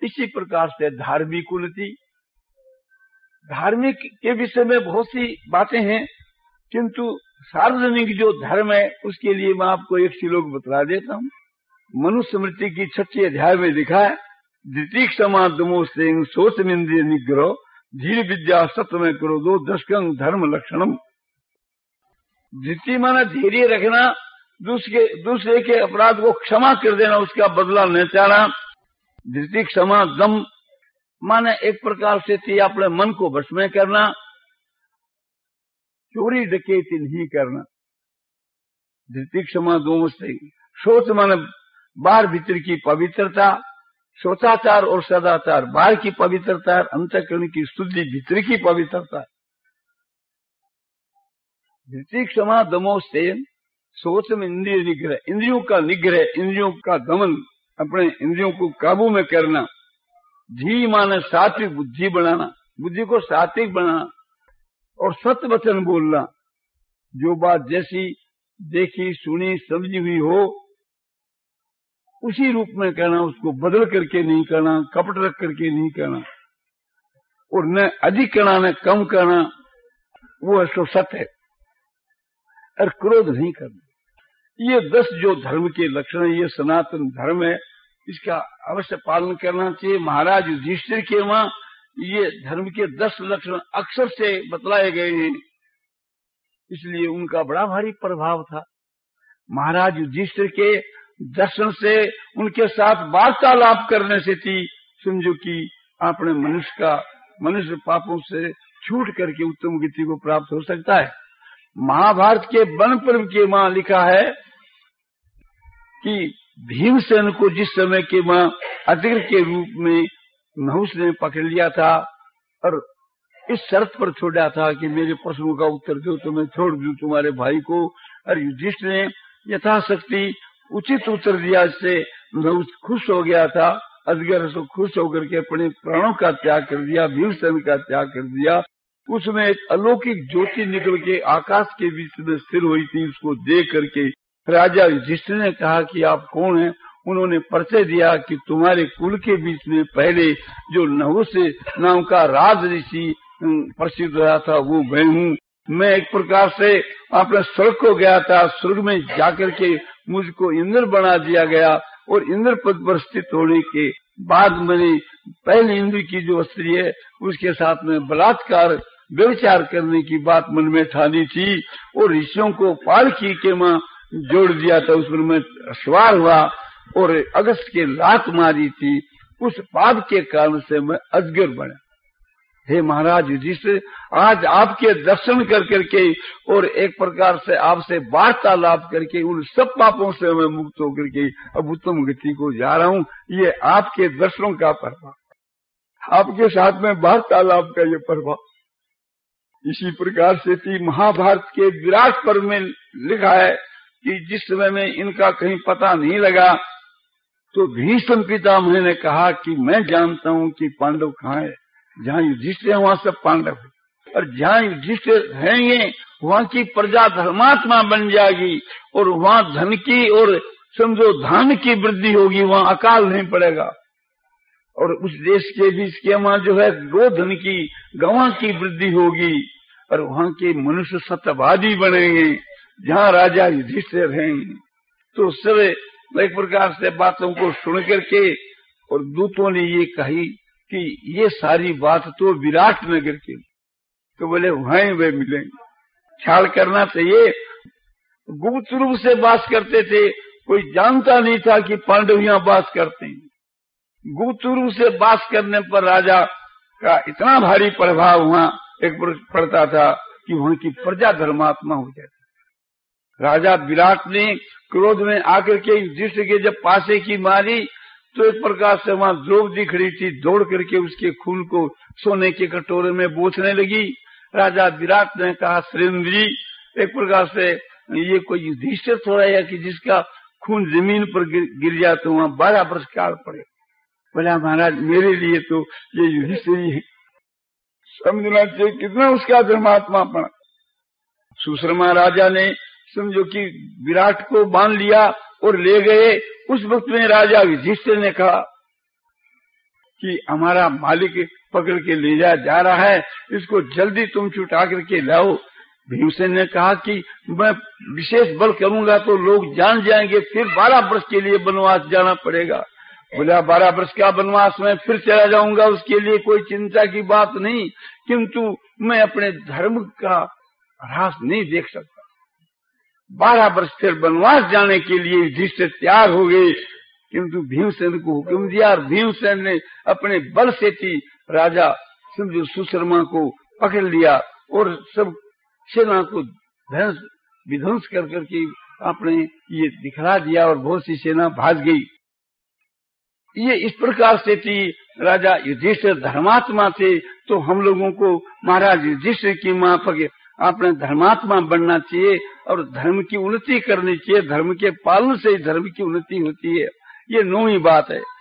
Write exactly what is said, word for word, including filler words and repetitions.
इसी प्रकार से धार्मिक उन्नति, धार्मिक के विषय में बहुत सी बातें हैं, किंतु सार्वजनिक जो धर्म है उसके लिए मैं आपको एक श्लोक बता देता हूँ। मनुस्मृति की छठी अध्याय में लिखा है, धृतिक क्षमा दमो सेन सोच इंद्रिय निग्रह धीर विद्या सत्य में करो दो दशकं धर्म लक्षणम। धृति माने धैर्य रखना, दूसरे दूसरे के अपराध को क्षमा कर देना, उसका बदला न चाहना। धृति क्षमा दम माने एक प्रकार से थी अपने मन को वश में करना, चोरी डकैती नहीं करना। धृति क्षमा दो से शोच माने बाहर भीतर की पवित्रता, शोचाचार और सदाचार बाहर की पवित्रता, अंतःकरण की शुद्धि भीतर की पवित्रता। धृति क्षमा दमो से सोच में इंद्रिय निग्रह, इंद्रियों का निग्रह, इंद्रियों का दमन, अपने इंद्रियों को काबू में करना। धी माने सात्विक बुद्धि बनाना, बुद्धि को सात्विक बनाना। और सत्य वचन बोलना, जो बात जैसी देखी सुनी समझी हुई हो उसी रूप में कहना, उसको बदल करके नहीं करना, कपट रख करके नहीं करना, और न अधिक करना न कम करना, वो तो सत्य है। और क्रोध नहीं करना। ये दस जो धर्म के लक्षण है, ये सनातन धर्म है, इसका अवश्य पालन करना चाहिए। महाराज युधिष्ठिर के वहां ये धर्म के दस लक्षण अक्षर से बतलाए गए हैं, इसलिए उनका बड़ा भारी प्रभाव था। महाराज युधिष्ठिर के दर्शन से, उनके साथ वार्तालाप करने से थी, समझो कि आपने मनुष्य का मनुष्य पापों से छूट करके उत्तम गति को प्राप्त हो सकता है। महाभारत के वन पर्व के वहां लिखा है कि भीमसेन को जिस समय के वहां अतिग्र के रूप में नहुस ने पकड़ लिया था और इस शर्त पर छोड़ा था कि मेरे प्रश्नों का उत्तर दो तो मैं छोड़ दूं तुम्हारे भाई को, और युधिष्ठिर ने यथाशक्ति उचित उत्तर दिया, इससे नहुस खुश हो गया था। अजगर से खुश होकर के अपने प्राणों का त्याग कर दिया, भीमसेन का त्याग कर दिया। उसमें एक अलौकिक ज्योति निकल के आकाश के बीच में स्थिर हुई थी, उसको देख करके राजा युधिष्ठिर ने कहा कि आप कौन हैं? उन्होंने परिचय दिया कि तुम्हारे कुल के बीच में पहले जो नहुस नाम का राज ऋषि प्रसिद्ध रहा था वो मैं हूँ। मैं एक प्रकार से अपने स्वर्ग को गया था, स्वर्ग में जाकर के मुझको इंद्र बना दिया गया, और इंद्र पद पर स्थित होने के बाद मैंने पहले इंद्र की जो स्त्री है उसके साथ में बलात्कार व्यभिचार करने की बात मन में ठानी थी, और ऋषियों को पालकी के मां जोड़ दिया था, उस पर मैं सवार हुआ और अगस्त के लात मारी थी। उस पाप के कारण से मैं अजगर बना। हे महाराज युधिष्ठिर, आज आपके दर्शन कर करके और एक प्रकार से आपसे वार्तालाप करके उन सब पापों से मैं मुक्त होकर के अब उत्तम गति को जा रहा हूँ। ये आपके दर्शनों का प्रभाव, आपके साथ में वार्तालाप का ये प्रभाव। इसी प्रकार से थी महाभारत के विराट पर्व में लिखा है कि जिस समय में इनका कहीं पता नहीं लगा तो भीष्म पितामह ने कहा कि मैं जानता हूँ कि पांडव कहाँ है। जहाँ युधिष्ठिर है वहाँ सब पांडव है, और जहाँ युधिष्ठिर रहेंगे वहाँ की प्रजा धर्मात्मा बन जाएगी, और वहाँ धन की और समझो धान की वृद्धि होगी, वहाँ अकाल नहीं पड़ेगा। और उस देश के बीच के वहाँ जो है गोधन की गवां की वृद्धि होगी, और वहाँ के मनुष्य सत्यवादी बनेंगे जहाँ राजा युधिष्ठिर रहेंगे। तो सब एक प्रकार से बातों को सुन करके और दूतों ने ये कही कि ये सारी बात तो विराट नगर की, तो बोले वहीं वे मिलेंगे। ख्याल करना चाहिए, गुप्त रूप से वास करते थे, कोई जानता नहीं था कि पांडव यहाँ वास करते हैं। गुप्त रूप से वास करने पर राजा का इतना भारी प्रभाव वहाँ एक पड़ता था कि वहाँ की प्रजा धर्मात्मा हो जाती। राजा विराट ने क्रोध में आकर के युधिष्ठिर के जब पासे की मारी तो एक प्रकार से वहाँ द्रौपदी खड़ी थी, दौड़ करके उसके खून को सोने के कटोरे में बोसने लगी। राजा विराट ने कहा, श्रेंद्री, एक प्रकार से ये कोई युधिष्ठिर थोड़ा है कि जिसका खून जमीन पर गिर, गिर जाए तो वहाँ बारह वर्ष काल पड़े। बोला महाराज मेरे लिए तो ये युधिष्ठिर ही है। समझना चाहिए कितना उसका धर्मात्मा पड़ा। सुशर्मा राजा ने समझो कि विराट को बांध लिया और ले गए। उस वक्त में राजा युधिष्ठिर ने कहा कि हमारा मालिक पकड़ के ले जा जा रहा है, इसको जल्दी तुम छुटा करके लाओ। भीमसेन ने कहा कि मैं विशेष बल करूंगा तो लोग जान जाएंगे, फिर बारह वर्ष के लिए वनवास जाना पड़ेगा। बोला बारह वर्ष का वनवास में फिर चला जाऊंगा, उसके लिए कोई चिंता की बात नहीं, किंतु मैं अपने धर्म का ह्रास नहीं देख सकता। बारह वर्ष फिर वनवास जाने के लिए युधिष्ठिर तैयार हो गए, किंतु भीमसेन को हुक्म दिया और भीमसेन ने अपने बल से थी राजा समझो सुशर्मा को पकड़ लिया और सब सेना को ध्वंस विध्वंस कर करके आपने ये दिखला दिया और बहुत सी सेना भाग गई। ये इस प्रकार से थी। राजा युधिष्ठिर धर्मात्मा थे, तो हम लोगों को महाराज युधिष्ठिर की माफक आपने धर्मात्मा बनना चाहिए और धर्म की उन्नति करनी चाहिए। धर्म के पालन से ही धर्म की उन्नति होती है। ये नौवीं बात है।